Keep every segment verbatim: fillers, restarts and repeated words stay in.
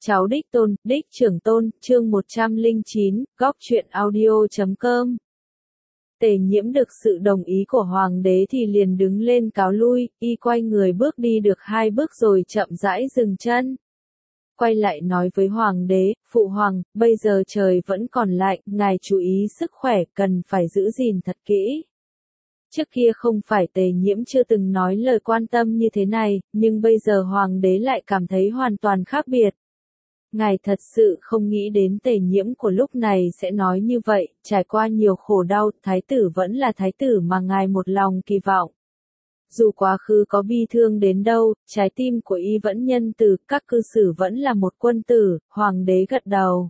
Cháu đích tôn, đích trưởng tôn, chương một trăm lẻ chín, góc truyện audio chấm com. Tề Nhiễm được sự đồng ý của hoàng đế thì liền đứng lên cáo lui, y quay người bước đi được hai bước rồi chậm rãi dừng chân. Quay lại nói với hoàng đế, phụ hoàng, bây giờ trời vẫn còn lạnh, ngài chú ý sức khỏe, cần phải giữ gìn thật kỹ. Trước kia không phải Tề Nhiễm chưa từng nói lời quan tâm như thế này, nhưng bây giờ hoàng đế lại cảm thấy hoàn toàn khác biệt. Ngài thật sự không nghĩ đến Tề Nhiễm của lúc này sẽ nói như vậy, trải qua nhiều khổ đau, thái tử vẫn là thái tử mà ngài một lòng kỳ vọng. Dù quá khứ có bi thương đến đâu, trái tim của y vẫn nhân từ, các cư xử vẫn là một quân tử, hoàng đế gật đầu.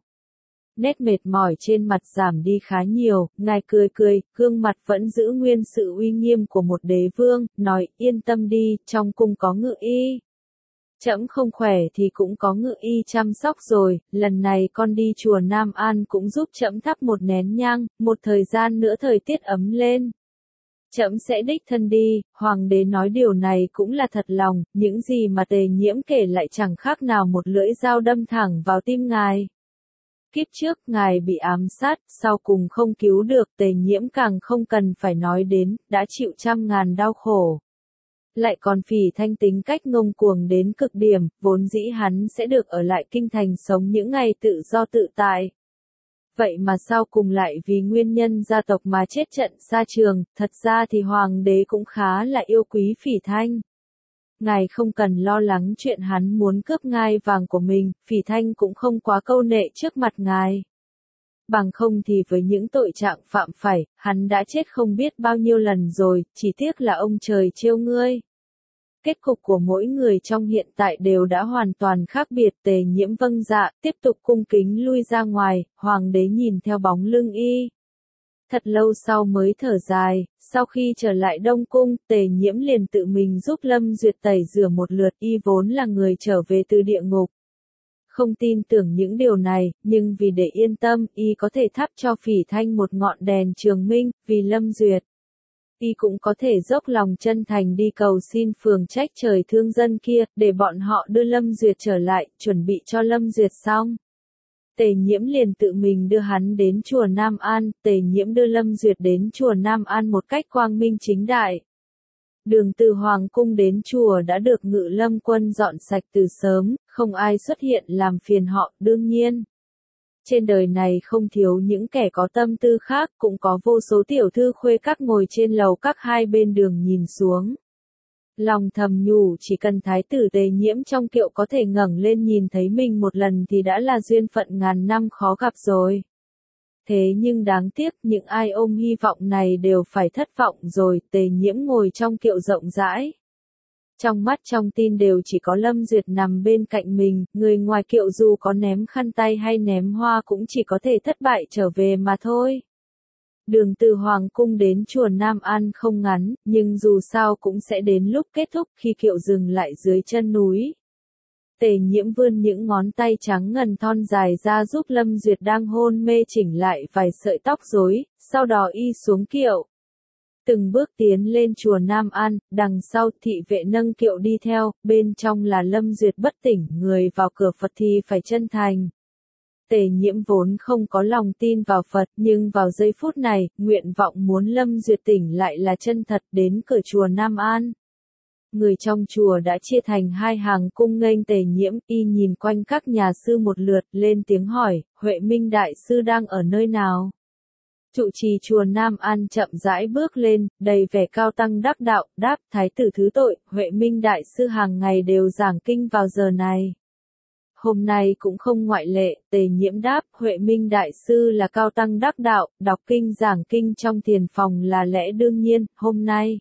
Nét mệt mỏi trên mặt giảm đi khá nhiều, ngài cười cười, gương mặt vẫn giữ nguyên sự uy nghiêm của một đế vương, nói, yên tâm đi, trong cung có ngự y. Trẫm không khỏe thì cũng có ngự y chăm sóc rồi, lần này con đi chùa Nam An cũng giúp trẫm thắp một nén nhang, một thời gian nữa thời tiết ấm lên. Trẫm sẽ đích thân đi, hoàng đế nói điều này cũng là thật lòng, những gì mà Tề Nhiễm kể lại chẳng khác nào một lưỡi dao đâm thẳng vào tim ngài. Kiếp trước ngài bị ám sát, sau cùng không cứu được, Tề Nhiễm càng không cần phải nói đến, đã chịu trăm ngàn đau khổ. Lại còn Phỉ Thanh tính cách ngông cuồng đến cực điểm, vốn dĩ hắn sẽ được ở lại kinh thành sống những ngày tự do tự tại. Vậy mà sau cùng lại vì nguyên nhân gia tộc mà chết trận xa trường, thật ra thì hoàng đế cũng khá là yêu quý Phỉ Thanh. Ngài không cần lo lắng chuyện hắn muốn cướp ngai vàng của mình, Phỉ Thanh cũng không quá câu nệ trước mặt ngài. Bằng không thì với những tội trạng phạm phải, hắn đã chết không biết bao nhiêu lần rồi, chỉ tiếc là ông trời trêu ngươi. Kết cục của mỗi người trong hiện tại đều đã hoàn toàn khác biệt. Tề Nhiễm vâng dạ, tiếp tục cung kính lui ra ngoài, hoàng đế nhìn theo bóng lưng y. Thật lâu sau mới thở dài, sau khi trở lại Đông Cung, Tề Nhiễm liền tự mình giúp Lâm Duyệt tẩy rửa một lượt, y vốn là người trở về từ địa ngục. Không tin tưởng những điều này, nhưng vì để yên tâm, y có thể thắp cho Phỉ Thanh một ngọn đèn trường minh, vì Lâm Duyệt. Y cũng có thể dốc lòng chân thành đi cầu xin phường trách trời thương dân kia, để bọn họ đưa Lâm Duyệt trở lại, chuẩn bị cho Lâm Duyệt xong. Tề Nhiễm liền tự mình đưa hắn đến chùa Nam An, Tề Nhiễm đưa Lâm Duyệt đến chùa Nam An một cách quang minh chính đại. Đường từ Hoàng cung đến chùa đã được Ngự Lâm quân dọn sạch từ sớm, không ai xuất hiện làm phiền họ, đương nhiên. Trên đời này không thiếu những kẻ có tâm tư khác, cũng có vô số tiểu thư khuê các ngồi trên lầu các hai bên đường nhìn xuống. Lòng thầm nhủ chỉ cần thái tử Tề Nhiễm trong kiệu có thể ngẩng lên nhìn thấy mình một lần thì đã là duyên phận ngàn năm khó gặp rồi. Thế nhưng đáng tiếc những ai ôm hy vọng này đều phải thất vọng rồi, Tề Nhiễm ngồi trong kiệu rộng rãi. Trong mắt trong tin đều chỉ có Lâm Duyệt nằm bên cạnh mình, người ngoài kiệu dù có ném khăn tay hay ném hoa cũng chỉ có thể thất bại trở về mà thôi. Đường từ Hoàng cung đến chùa Nam An không ngắn, nhưng dù sao cũng sẽ đến lúc kết thúc khi kiệu dừng lại dưới chân núi. Tề Nhiễm vươn những ngón tay trắng ngần thon dài ra giúp Lâm Duyệt đang hôn mê chỉnh lại vài sợi tóc rối, sau đó y xuống kiệu. Từng bước tiến lên chùa Nam An, đằng sau thị vệ nâng kiệu đi theo, bên trong là Lâm Duyệt bất tỉnh, người vào cửa Phật thì phải chân thành. Tề Nhiễm vốn không có lòng tin vào Phật, nhưng vào giây phút này, nguyện vọng muốn Lâm Duyệt tỉnh lại là chân thật. Đến cửa chùa Nam An. Người trong chùa đã chia thành hai hàng cung nghênh Tề Nhiễm, y nhìn quanh các nhà sư một lượt, lên tiếng hỏi, Huệ Minh Đại Sư đang ở nơi nào? Trụ trì chùa Nam An chậm rãi bước lên, đầy vẻ cao tăng đắc đạo, đáp, thái tử thứ tội, Huệ Minh Đại Sư hàng ngày đều giảng kinh vào giờ này. Hôm nay cũng không ngoại lệ, Tề Nhiễm đáp, Huệ Minh Đại Sư là cao tăng đắc đạo, đọc kinh giảng kinh trong thiền phòng là lẽ đương nhiên, hôm nay.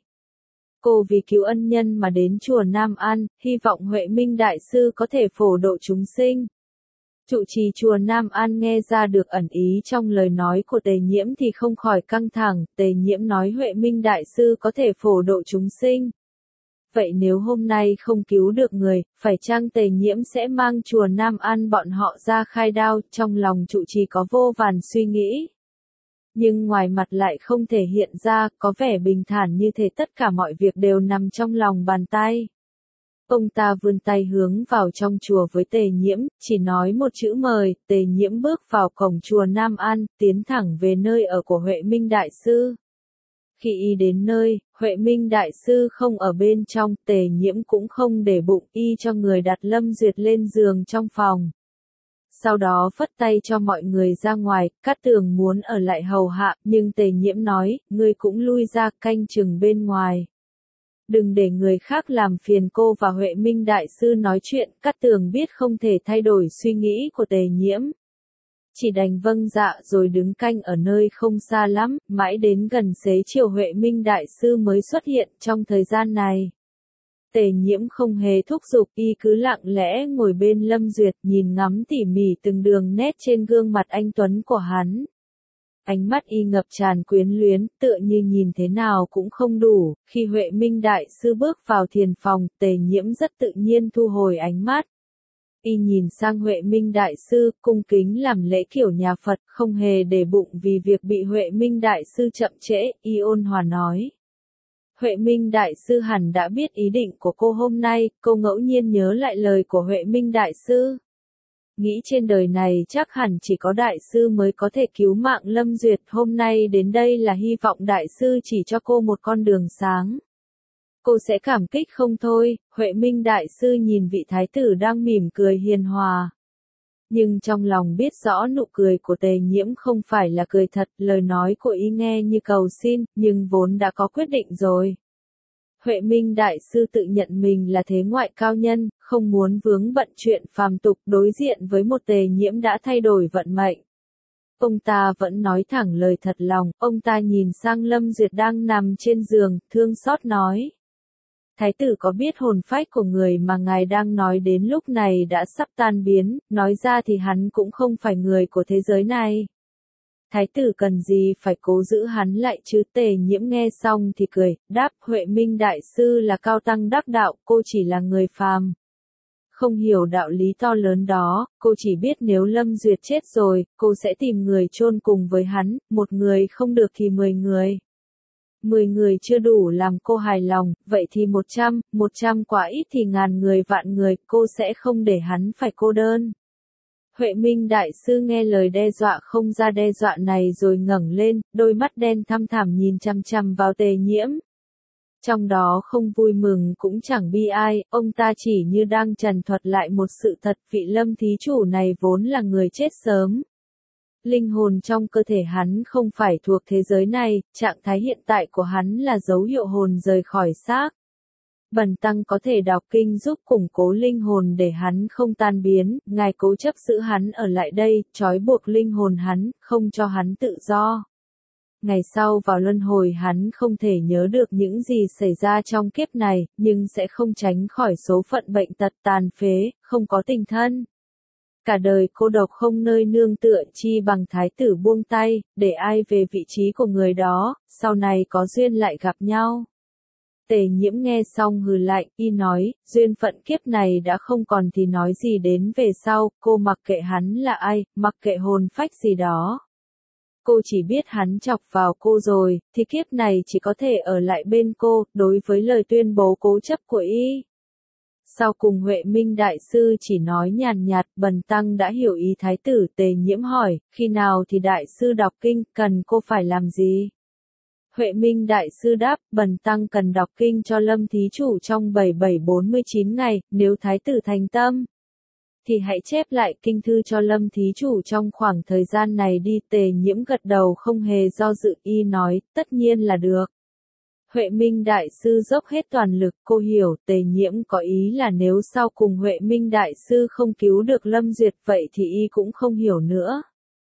Cô vì cứu ân nhân mà đến chùa Nam An, hy vọng Huệ Minh Đại Sư có thể phổ độ chúng sinh. Trụ trì chùa Nam An nghe ra được ẩn ý trong lời nói của Tề Nhiễm thì không khỏi căng thẳng, Tề Nhiễm nói Huệ Minh Đại Sư có thể phổ độ chúng sinh. Vậy nếu hôm nay không cứu được người, phải chăng Tề Nhiễm sẽ mang chùa Nam An bọn họ ra khai đao, trong lòng trụ trì có vô vàn suy nghĩ. Nhưng ngoài mặt lại không thể hiện ra, có vẻ bình thản như thể tất cả mọi việc đều nằm trong lòng bàn tay. Ông ta vươn tay hướng vào trong chùa với Tề Nhiễm, chỉ nói một chữ mời, Tề Nhiễm bước vào cổng chùa Nam An, tiến thẳng về nơi ở của Huệ Minh Đại Sư. Khi y đến nơi, Huệ Minh Đại Sư không ở bên trong, Tề Nhiễm cũng không để bụng, y cho người đặt Lâm Duyệt lên giường trong phòng. Sau đó phất tay cho mọi người ra ngoài, Cát Tường muốn ở lại hầu hạ, nhưng Tề Nhiễm nói, ngươi cũng lui ra canh chừng bên ngoài. Đừng để người khác làm phiền cô và Huệ Minh Đại Sư nói chuyện, Cát Tường biết không thể thay đổi suy nghĩ của Tề Nhiễm. Chỉ đành vâng dạ rồi đứng canh ở nơi không xa lắm, mãi đến gần xế chiều Huệ Minh Đại Sư mới xuất hiện trong thời gian này. Tề Nhiễm không hề thúc giục, y cứ lặng lẽ ngồi bên Lâm Duyệt nhìn ngắm tỉ mỉ từng đường nét trên gương mặt anh tuấn của hắn. Ánh mắt y ngập tràn quyến luyến, tựa như nhìn thế nào cũng không đủ. Khi Huệ Minh Đại Sư bước vào thiền phòng, Tề Nhiễm rất tự nhiên thu hồi ánh mắt. Y nhìn sang Huệ Minh Đại Sư, cung kính làm lễ kiểu nhà Phật, không hề để bụng vì việc bị Huệ Minh Đại Sư chậm trễ, y ôn hòa nói. Huệ Minh Đại Sư hẳn đã biết ý định của cô hôm nay, cô ngẫu nhiên nhớ lại lời của Huệ Minh Đại Sư. Nghĩ trên đời này chắc hẳn chỉ có Đại Sư mới có thể cứu mạng Lâm Duyệt, hôm nay đến đây là hy vọng Đại Sư chỉ cho cô một con đường sáng. Cô sẽ cảm kích không thôi. Huệ Minh Đại Sư nhìn vị thái tử đang mỉm cười hiền hòa. Nhưng trong lòng biết rõ nụ cười của Tề Nhiễm không phải là cười thật, lời nói của y nghe như cầu xin, nhưng vốn đã có quyết định rồi. Huệ Minh Đại Sư tự nhận mình là thế ngoại cao nhân, không muốn vướng bận chuyện phàm tục, đối diện với một Tề Nhiễm đã thay đổi vận mệnh. Ông ta vẫn nói thẳng lời thật lòng, ông ta nhìn sang Lâm Duyệt đang nằm trên giường, thương xót nói. Thái tử có biết hồn phách của người mà ngài đang nói đến lúc này đã sắp tan biến, nói ra thì hắn cũng không phải người của thế giới này. Thái tử cần gì phải cố giữ hắn lại chứ? Tề Nhiễm nghe xong thì cười, đáp, Huệ Minh Đại Sư là cao tăng đắc đạo, cô chỉ là người phàm. Không hiểu đạo lý to lớn đó, cô chỉ biết nếu Lâm Duyệt chết rồi, cô sẽ tìm người chôn cùng với hắn, một người không được thì mười người. Mười người chưa đủ làm cô hài lòng, vậy thì một trăm, một trăm quá ít thì ngàn người vạn người, cô sẽ không để hắn phải cô đơn. Huệ Minh Đại Sư nghe lời đe dọa không ra đe dọa này rồi ngẩng lên, đôi mắt đen thăm thẳm nhìn chằm chằm vào Tề Nhiễm. Trong đó không vui mừng cũng chẳng bi ai, ông ta chỉ như đang trần thuật lại một sự thật, vị Lâm thí chủ này vốn là người chết sớm. Linh hồn trong cơ thể hắn không phải thuộc thế giới này, trạng thái hiện tại của hắn là dấu hiệu hồn rời khỏi xác. Bần tăng có thể đọc kinh giúp củng cố linh hồn để hắn không tan biến, ngài cố chấp giữ hắn ở lại đây, trói buộc linh hồn hắn, không cho hắn tự do. Ngày sau vào luân hồi hắn không thể nhớ được những gì xảy ra trong kiếp này, nhưng sẽ không tránh khỏi số phận bệnh tật tàn phế, không có tình thân. Cả đời cô độc không nơi nương tựa, chi bằng thái tử buông tay, để ai về vị trí của người đó, sau này có duyên lại gặp nhau. Tề Nhiễm nghe xong hừ lạnh, y nói, duyên phận kiếp này đã không còn thì nói gì đến về sau, cô mặc kệ hắn là ai, mặc kệ hồn phách gì đó. Cô chỉ biết hắn chọc vào cô rồi, thì kiếp này chỉ có thể ở lại bên cô, đối với lời tuyên bố cố chấp của y. Sau cùng Huệ Minh Đại Sư chỉ nói nhàn nhạt, bần tăng đã hiểu ý thái tử. Tề Nhiễm hỏi, khi nào thì Đại Sư đọc kinh, cần cô phải làm gì? Huệ Minh Đại Sư đáp, bần tăng cần đọc kinh cho Lâm thí chủ trong bảy bảy bốn mươi chín ngày, nếu thái tử thành tâm, thì hãy chép lại kinh thư cho Lâm thí chủ trong khoảng thời gian này đi. Tề Nhiễm gật đầu không hề do dự, y nói, tất nhiên là được. Huệ Minh Đại Sư dốc hết toàn lực, cô hiểu, Tề Nhiễm có ý là nếu sau cùng Huệ Minh Đại Sư không cứu được Lâm Duyệt vậy thì y cũng không hiểu nữa.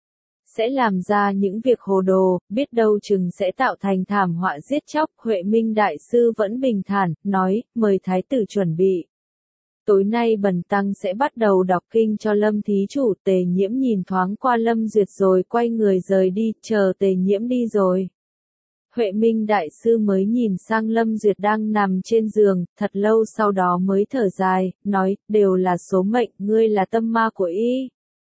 Sẽ làm ra những việc hồ đồ, biết đâu chừng sẽ tạo thành thảm họa giết chóc. Huệ Minh Đại Sư vẫn bình thản, nói, mời thái tử chuẩn bị. Tối nay bần tăng sẽ bắt đầu đọc kinh cho Lâm thí chủ. Tề Nhiễm nhìn thoáng qua Lâm Duyệt rồi quay người rời đi, chờ Tề Nhiễm đi rồi. Huệ Minh Đại Sư mới nhìn sang Lâm Duyệt đang nằm trên giường, thật lâu sau đó mới thở dài, nói, đều là số mệnh, ngươi là tâm ma của y.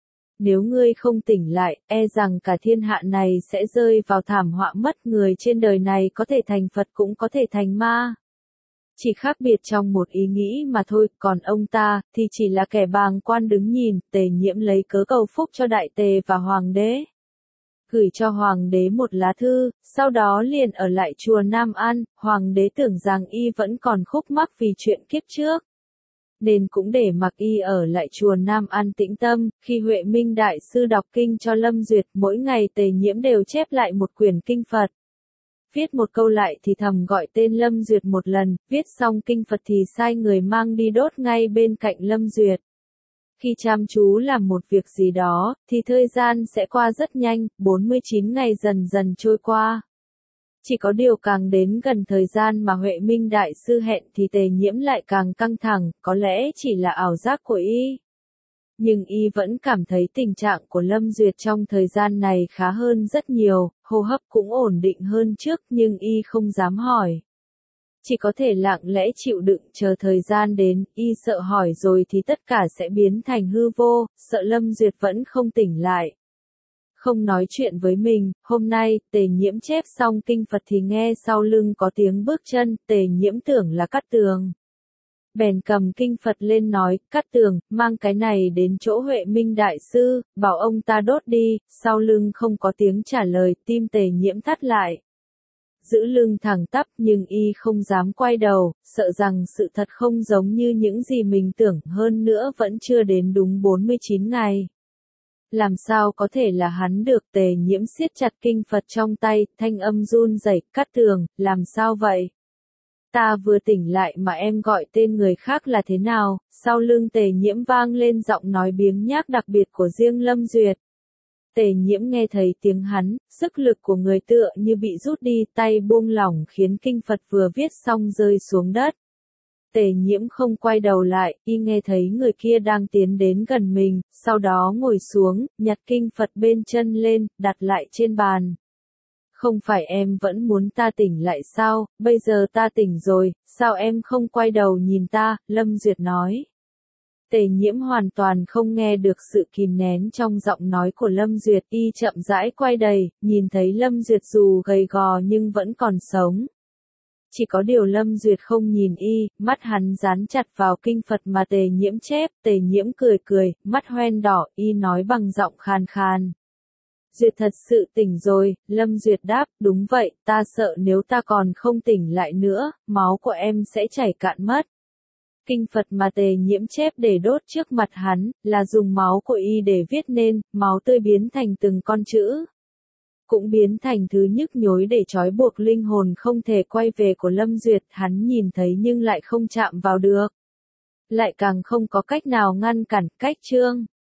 Nếu ngươi không tỉnh lại, e rằng cả thiên hạ này sẽ rơi vào thảm họa mất, người trên đời này có thể thành Phật cũng có thể thành ma. Chỉ khác biệt trong một ý nghĩ mà thôi, còn ông ta, thì chỉ là kẻ bàng quan đứng nhìn. Tề Nhiễm lấy cớ cầu phúc cho đại tề và hoàng đế. Gửi cho hoàng đế một lá thư, sau đó liền ở lại chùa Nam An. Hoàng đế tưởng rằng y vẫn còn khúc mắc vì chuyện kiếp trước, nên cũng để mặc y ở lại chùa Nam An tĩnh tâm. Khi Huệ Minh Đại Sư đọc kinh cho Lâm Duyệt, mỗi ngày Tề Nhiễm đều chép lại một quyển kinh Phật. Viết một câu lại thì thầm gọi tên Lâm Duyệt một lần, viết xong kinh Phật thì sai người mang đi đốt ngay bên cạnh Lâm Duyệt. Khi chăm chú làm một việc gì đó, thì thời gian sẽ qua rất nhanh, bốn mươi chín ngày dần dần trôi qua. Chỉ có điều càng đến gần thời gian mà Huệ Minh Đại Sư hẹn thì Tề Nhiễm lại càng căng thẳng, có lẽ chỉ là ảo giác của y. Nhưng y vẫn cảm thấy tình trạng của Lâm Duyệt trong thời gian này khá hơn rất nhiều, hô hấp cũng ổn định hơn trước, nhưng y không dám hỏi. Chỉ có thể lặng lẽ chịu đựng chờ thời gian đến, y sợ hỏi rồi thì tất cả sẽ biến thành hư vô, sợ Lâm Duyệt vẫn không tỉnh lại. Không nói chuyện với mình. Hôm nay, Tề Nhiễm chép xong kinh Phật thì nghe sau lưng có tiếng bước chân, Tề Nhiễm tưởng là Cát Tường. Bèn cầm kinh Phật lên nói, Cát Tường, mang cái này đến chỗ Huệ Minh Đại Sư, bảo ông ta đốt đi. Sau lưng không có tiếng trả lời, tim Tề Nhiễm thắt lại. Giữ lưng thẳng tắp nhưng y không dám quay đầu, sợ rằng sự thật không giống như những gì mình tưởng, hơn nữa vẫn chưa đến đúng bốn mươi chín ngày. Làm sao có thể là hắn được? Tề Nhiễm siết chặt kinh Phật trong tay, thanh âm run rẩy, Cát Tường, làm sao vậy? Ta vừa tỉnh lại mà em gọi tên người khác là thế nào? Sau lưng Tề Nhiễm vang lên giọng nói biếng nhác đặc biệt của riêng Lâm Duyệt. Tề Nhiễm nghe thấy tiếng hắn, sức lực của người tựa như bị rút đi, tay buông lỏng khiến kinh Phật vừa viết xong rơi xuống đất. Tề Nhiễm không quay đầu lại, y nghe thấy người kia đang tiến đến gần mình, sau đó ngồi xuống, nhặt kinh Phật bên chân lên, đặt lại trên bàn. Không phải em vẫn muốn ta tỉnh lại sao? Bây giờ ta tỉnh rồi, sao em không quay đầu nhìn ta? Lâm Duyệt nói. Tề Nhiễm hoàn toàn không nghe được sự kìm nén trong giọng nói của Lâm Duyệt, y chậm rãi quay đầy, nhìn thấy Lâm Duyệt dù gầy gò nhưng vẫn còn sống. Chỉ có điều Lâm Duyệt không nhìn y, mắt hắn dán chặt vào kinh Phật mà Tề Nhiễm chép. Tề Nhiễm cười cười, mắt hoen đỏ, y nói bằng giọng khàn khàn. Duyệt thật sự tỉnh rồi. Lâm Duyệt đáp, đúng vậy, ta sợ nếu ta còn không tỉnh lại nữa, máu của em sẽ chảy cạn mất. Kinh Phật mà Tề Nhiễm chép để đốt trước mặt hắn, là dùng máu của y để viết nên, máu tươi biến thành từng con chữ. Cũng biến thành thứ nhức nhối để trói buộc linh hồn không thể quay về của Lâm Duyệt, hắn nhìn thấy nhưng lại không chạm vào được. Lại càng không có cách nào ngăn cản. Cách chương